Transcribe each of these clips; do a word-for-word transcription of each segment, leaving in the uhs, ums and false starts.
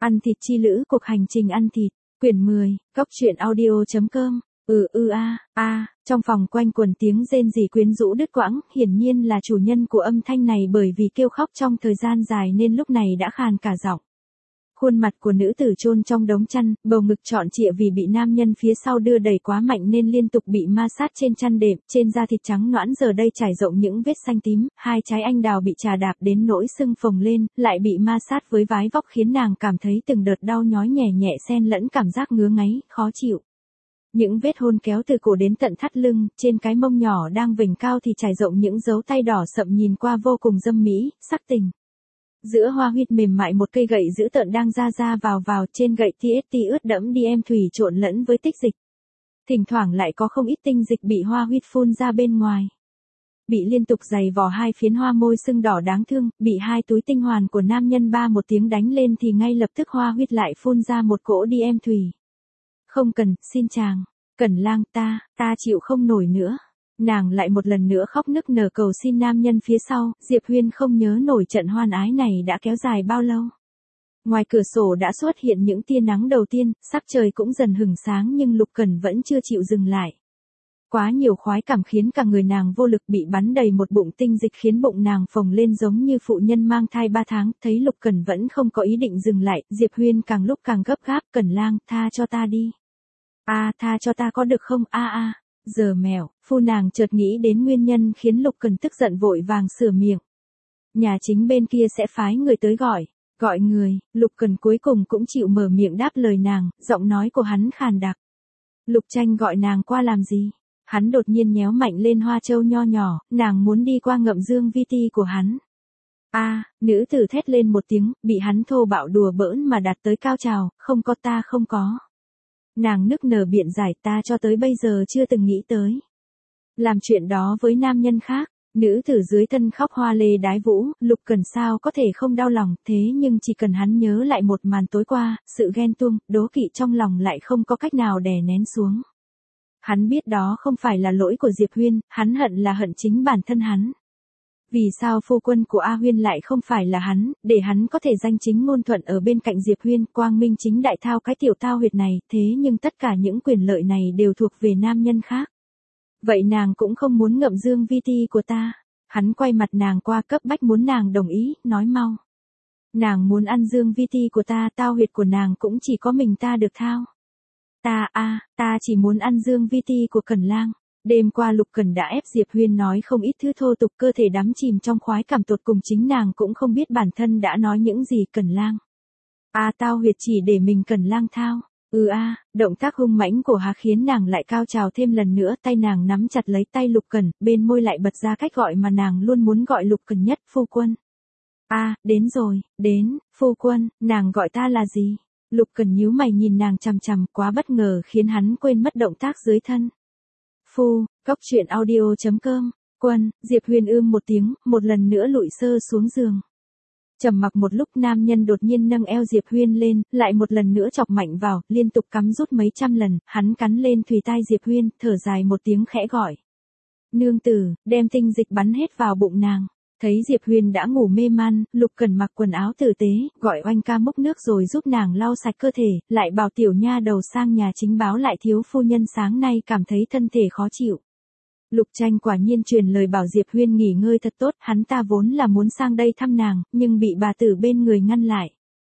Ăn thịt chi lữ, cuộc hành trình ăn thịt, quyển mười, góc truyện audio chấm com. Ừ ừ a, a, trong phòng quanh quần tiếng rên rỉ quyến rũ đứt quãng, hiển nhiên là chủ nhân của âm thanh này bởi vì kêu khóc trong thời gian dài nên lúc này đã khàn cả giọng. Khuôn mặt của nữ tử chôn trong đống chăn, bầu ngực trọn trịa vì bị nam nhân phía sau đưa đẩy quá mạnh nên liên tục bị ma sát trên chăn đệm, trên da thịt trắng nõn giờ đây trải rộng những vết xanh tím, hai trái anh đào bị chà đạp đến nỗi sưng phồng lên, lại bị ma sát với vái vóc khiến nàng cảm thấy từng đợt đau nhói nhẹ nhẹ xen lẫn cảm giác ngứa ngáy, khó chịu. Những vết hôn kéo từ cổ đến tận thắt lưng, trên cái mông nhỏ đang vểnh cao thì trải rộng những dấu tay đỏ sậm nhìn qua vô cùng dâm mỹ, sắc tình. Giữa hoa huyết mềm mại một cây gậy dữ tợn đang ra ra vào vào, trên gậy tê ét tê ướt đẫm đê em thủy trộn lẫn với tích dịch. Thỉnh thoảng lại có không ít tinh dịch bị hoa huyết phun ra bên ngoài. Bị liên tục giày vò hai phiến hoa môi sưng đỏ đáng thương, bị hai túi tinh hoàn của nam nhân ba một tiếng đánh lên thì ngay lập tức hoa huyết lại phun ra một cỗ đê em thủy. Không cần, xin chàng. Cẩn Lang, ta, ta chịu không nổi nữa. Nàng lại một lần nữa khóc nức nở cầu xin nam nhân phía sau, Diệp Huyên không nhớ nổi trận hoan ái này đã kéo dài bao lâu. Ngoài cửa sổ đã xuất hiện những tia nắng đầu tiên, sắc trời cũng dần hửng sáng nhưng Lục Cẩn vẫn chưa chịu dừng lại. Quá nhiều khoái cảm khiến cả người nàng vô lực, bị bắn đầy một bụng tinh dịch khiến bụng nàng phồng lên giống như phụ nhân mang thai ba tháng, thấy Lục Cẩn vẫn không có ý định dừng lại, Diệp Huyên càng lúc càng gấp gáp, Cẩn Lang, tha cho ta đi. A, à, tha cho ta có được không, a à, a. À. Giờ mèo, phu nàng chợt nghĩ đến nguyên nhân khiến Lục Cẩn tức giận vội vàng sửa miệng. Nhà chính bên kia sẽ phái người tới gọi, gọi người, Lục Cẩn cuối cùng cũng chịu mở miệng đáp lời nàng, giọng nói của hắn khàn đặc. Lục Tranh gọi nàng qua làm gì? Hắn đột nhiên nhéo mạnh lên hoa châu nho nhỏ, nàng muốn đi qua ngậm dương vi ti của hắn. A, à, nữ tử thét lên một tiếng, bị hắn thô bạo đùa bỡn mà đạt tới cao trào, không có ta không có. Nàng nức nở biện giải, ta cho tới bây giờ chưa từng nghĩ tới làm chuyện đó với nam nhân khác. Nữ tử dưới thân khóc hoa lê đái vũ, Lục Cẩn sao có thể không đau lòng, thế nhưng chỉ cần hắn nhớ lại một màn tối qua, sự ghen tuông, đố kỵ trong lòng lại không có cách nào đè nén xuống. Hắn biết đó không phải là lỗi của Diệp Huyên, hắn hận là hận chính bản thân hắn. Vì sao phu quân của A Huyên lại không phải là hắn, để hắn có thể danh chính ngôn thuận ở bên cạnh Diệp Huyên, quang minh chính đại thao cái tiểu tao huyệt này, thế nhưng tất cả những quyền lợi này đều thuộc về nam nhân khác. Vậy nàng cũng không muốn ngậm dương vi ti của ta. Hắn quay mặt nàng qua, cấp bách muốn nàng đồng ý, nói mau. Nàng muốn ăn dương vi ti của ta, tao huyệt của nàng cũng chỉ có mình ta được thao. Ta a, à, ta chỉ muốn ăn dương vi ti của Cẩn Lang. Đêm qua Lục Cẩn đã ép Diệp Huyên nói không ít thứ thô tục, cơ thể đắm chìm trong khoái cảm tột cùng, chính nàng cũng không biết bản thân đã nói những gì. Cẩn Lang. A, à, tao huyệt chỉ để mình Cẩn Lang thao. Ừ a, à, động tác hung mãnh của hắn khiến nàng lại cao trào thêm lần nữa, tay nàng nắm chặt lấy tay Lục Cẩn, bên môi lại bật ra cách gọi mà nàng luôn muốn gọi Lục Cẩn nhất, phu quân. A, à, đến rồi, đến, phu quân, nàng gọi ta là gì? Lục Cẩn nhíu mày nhìn nàng chằm chằm, quá bất ngờ khiến hắn quên mất động tác dưới thân. Phu, góc truyện audio chấm com, quân, Diệp Huyên ưm một tiếng, một lần nữa lụi sơ xuống giường. Trầm mặc một lúc, nam nhân đột nhiên nâng eo Diệp Huyên lên, lại một lần nữa chọc mạnh vào, liên tục cắm rút mấy trăm lần, hắn cắn lên thùy tai Diệp Huyên, thở dài một tiếng khẽ gọi. Nương tử, đem tinh dịch bắn hết vào bụng nàng. Thấy Diệp Huyên đã ngủ mê man, Lục Cẩn mặc quần áo tử tế, gọi oanh ca múc nước rồi giúp nàng lau sạch cơ thể, lại bảo tiểu nha đầu sang nhà chính báo lại thiếu phu nhân sáng nay cảm thấy thân thể khó chịu. Lục Tranh quả nhiên truyền lời bảo Diệp Huyên nghỉ ngơi thật tốt, hắn ta vốn là muốn sang đây thăm nàng, nhưng bị bà tử bên người ngăn lại.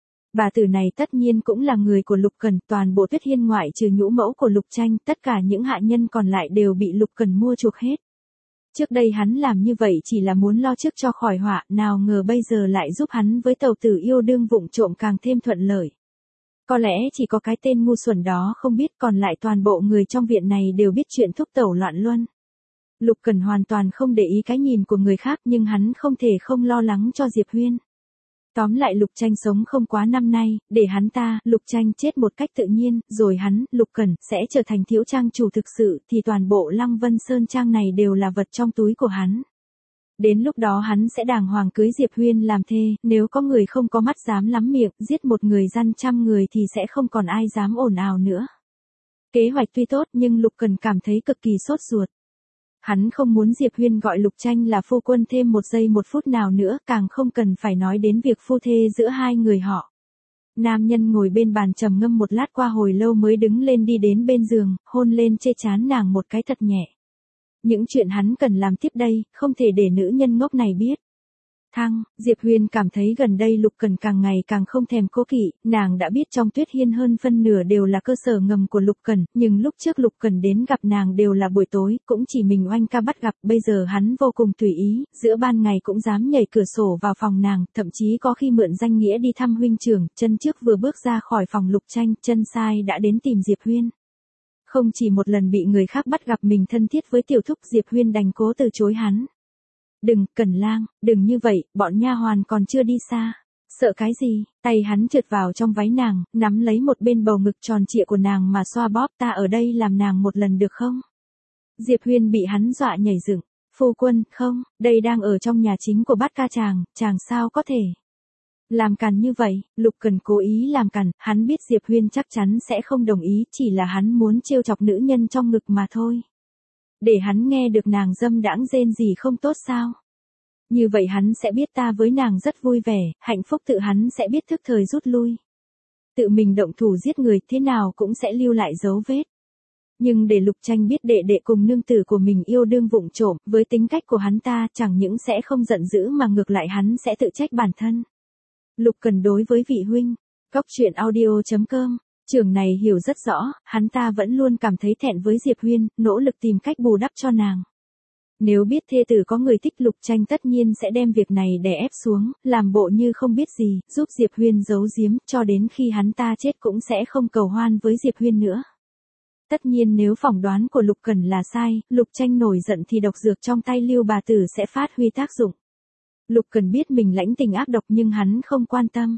Bà tử này tất nhiên cũng là người của Lục Cẩn, toàn bộ Tuyết Hiên ngoại trừ nhũ mẫu của Lục Tranh, tất cả những hạ nhân còn lại đều bị Lục Cẩn mua chuộc hết. Trước đây hắn làm như vậy chỉ là muốn lo trước cho khỏi họa, nào ngờ bây giờ lại giúp hắn với tàu tử yêu đương vụng trộm càng thêm thuận lợi. Có lẽ chỉ có cái tên ngu xuẩn đó không biết, còn lại toàn bộ người trong viện này đều biết chuyện thúc tẩu loạn luân. Lục Cẩn hoàn toàn không để ý cái nhìn của người khác, nhưng hắn không thể không lo lắng cho Diệp Huyên. Tóm lại Lục Tranh sống không quá năm nay, để hắn ta, Lục Tranh chết một cách tự nhiên, rồi hắn, Lục Cẩn, sẽ trở thành thiếu trang chủ thực sự, thì toàn bộ Lăng Vân Sơn Trang này đều là vật trong túi của hắn. Đến lúc đó hắn sẽ đàng hoàng cưới Diệp Huyên làm thê, nếu có người không có mắt dám lắm miệng, giết một người gian trăm người thì sẽ không còn ai dám ồn ào nữa. Kế hoạch tuy tốt nhưng Lục Cẩn cảm thấy cực kỳ sốt ruột. Hắn không muốn Diệp Huyên gọi Lục Tranh là phu quân thêm một giây một phút nào nữa, càng không cần phải nói đến việc phu thê giữa hai người họ. Nam nhân ngồi bên bàn trầm ngâm một lát qua hồi lâu mới đứng lên đi đến bên giường, hôn lên trên trán nàng một cái thật nhẹ. Những chuyện hắn cần làm tiếp đây, không thể để nữ nhân ngốc này biết. Thăng, Diệp Huyền cảm thấy gần đây Lục Cẩn càng ngày càng không thèm cố kỵ, nàng đã biết trong Tuyết Hiên hơn phân nửa đều là cơ sở ngầm của Lục Cẩn, nhưng lúc trước Lục Cẩn đến gặp nàng đều là buổi tối, cũng chỉ mình Oanh ca bắt gặp, bây giờ hắn vô cùng tùy ý, giữa ban ngày cũng dám nhảy cửa sổ vào phòng nàng, thậm chí có khi mượn danh nghĩa đi thăm huynh trưởng, chân trước vừa bước ra khỏi phòng Lục Tranh, chân sai đã đến tìm Diệp Huyền. Không chỉ một lần bị người khác bắt gặp mình thân thiết với tiểu thúc, Diệp Huyền đành cố từ chối hắn. Đừng, Cẩn Lang, đừng như vậy, bọn nha hoàn còn chưa đi xa. Sợ cái gì? Tay hắn trượt vào trong váy nàng, nắm lấy một bên bầu ngực tròn trịa của nàng mà xoa bóp, ta ở đây làm nàng một lần được không? Diệp Huyền bị hắn dọa nhảy dựng. Phu quân, không, đây đang ở trong nhà chính của Bát Ca chàng, chàng sao có thể làm càn như vậy? Lục Cẩn cố ý làm càn, hắn biết Diệp Huyền chắc chắn sẽ không đồng ý, chỉ là hắn muốn trêu chọc nữ nhân trong ngực mà thôi. Để hắn nghe được nàng dâm đãng rên gì không tốt sao? Như vậy hắn sẽ biết ta với nàng rất vui vẻ, hạnh phúc, tự hắn sẽ biết thức thời rút lui. Tự mình động thủ giết người thế nào cũng sẽ lưu lại dấu vết. Nhưng để Lục Tranh biết đệ đệ cùng nương tử của mình yêu đương vụng trộm, với tính cách của hắn ta chẳng những sẽ không giận dữ mà ngược lại hắn sẽ tự trách bản thân. Lục Cẩn đối với vị huynh, Cóc Truyện Audio chấm com, trưởng này hiểu rất rõ, hắn ta vẫn luôn cảm thấy thẹn với Diệp Huyền, nỗ lực tìm cách bù đắp cho nàng. Nếu biết thê tử có người thích, Lục Tranh tất nhiên sẽ đem việc này đè ép xuống, làm bộ như không biết gì, giúp Diệp Huyền giấu giếm, cho đến khi hắn ta chết cũng sẽ không cầu hoan với Diệp Huyền nữa. Tất nhiên nếu phỏng đoán của Lục Cẩn là sai, Lục Tranh nổi giận thì độc dược trong tay Lưu bà tử sẽ phát huy tác dụng. Lục Cẩn biết mình lãnh tình ác độc nhưng hắn không quan tâm.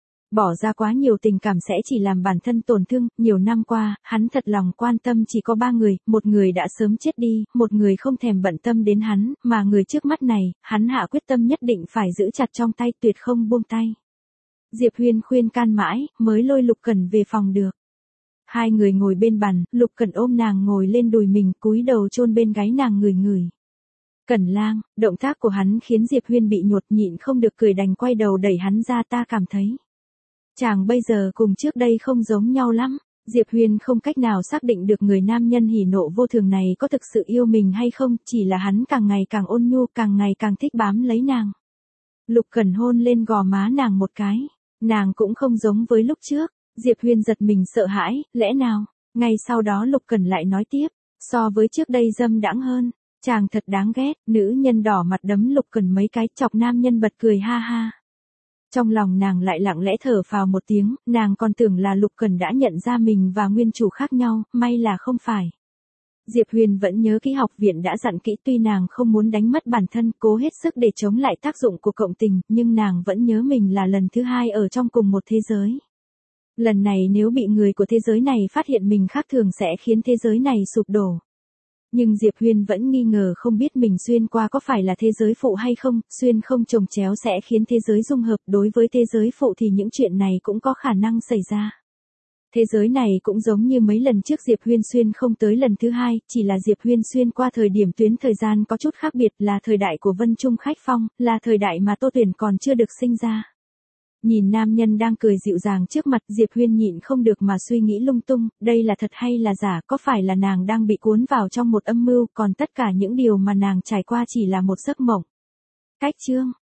Bỏ ra quá nhiều tình cảm sẽ chỉ làm bản thân tổn thương, nhiều năm qua, hắn thật lòng quan tâm chỉ có ba người, một người đã sớm chết đi, một người không thèm bận tâm đến hắn, mà người trước mắt này, hắn hạ quyết tâm nhất định phải giữ chặt trong tay, tuyệt không buông tay. Diệp Huyền khuyên can mãi, mới lôi Lục Cẩn về phòng được. Hai người ngồi bên bàn, Lục Cẩn ôm nàng ngồi lên đùi mình, cúi đầu chôn bên gáy nàng ngửi ngửi. Cẩn Lang, động tác của hắn khiến Diệp Huyền bị nhột, nhịn không được cười đành quay đầu đẩy hắn ra, ta cảm thấy chàng bây giờ cùng trước đây không giống nhau lắm. Diệp Huyền không cách nào xác định được người nam nhân hỉ nộ vô thường này có thực sự yêu mình hay không, chỉ là hắn càng ngày càng ôn nhu, càng ngày càng thích bám lấy nàng. Lục Cẩn hôn lên gò má nàng một cái, nàng cũng không giống với lúc trước. Diệp Huyền giật mình sợ hãi, lẽ nào? Ngay sau đó Lục Cẩn lại nói tiếp, so với trước đây dâm đãng hơn, chàng thật đáng ghét. Nữ nhân đỏ mặt đấm Lục Cẩn mấy cái, chọc nam nhân bật cười ha ha. Trong lòng nàng lại lặng lẽ thở phào một tiếng, nàng còn tưởng là Lục Cẩn đã nhận ra mình và nguyên chủ khác nhau, may là không phải. Diệp Huyền vẫn nhớ kỹ học viện đã dặn kỹ, tuy nàng không muốn đánh mất bản thân, cố hết sức để chống lại tác dụng của cộng tình, nhưng nàng vẫn nhớ mình là lần thứ hai ở trong cùng một thế giới. Lần này nếu bị người của thế giới này phát hiện mình khác thường sẽ khiến thế giới này sụp đổ. Nhưng Diệp Huyền vẫn nghi ngờ không biết mình xuyên qua có phải là thế giới phụ hay không, xuyên không chồng chéo sẽ khiến thế giới dung hợp, đối với thế giới phụ thì những chuyện này cũng có khả năng xảy ra. Thế giới này cũng giống như mấy lần trước Diệp Huyền xuyên không tới lần thứ hai, chỉ là Diệp Huyền xuyên qua thời điểm tuyến thời gian có chút khác biệt, là thời đại của Vân Trung Khách Phong, là thời đại mà Tô Tuyển còn chưa được sinh ra. Nhìn nam nhân đang cười dịu dàng trước mặt, Diệp Huyền nhịn không được mà suy nghĩ lung tung, đây là thật hay là giả, có phải là nàng đang bị cuốn vào trong một âm mưu, còn tất cả những điều mà nàng trải qua chỉ là một giấc mộng. Cách chương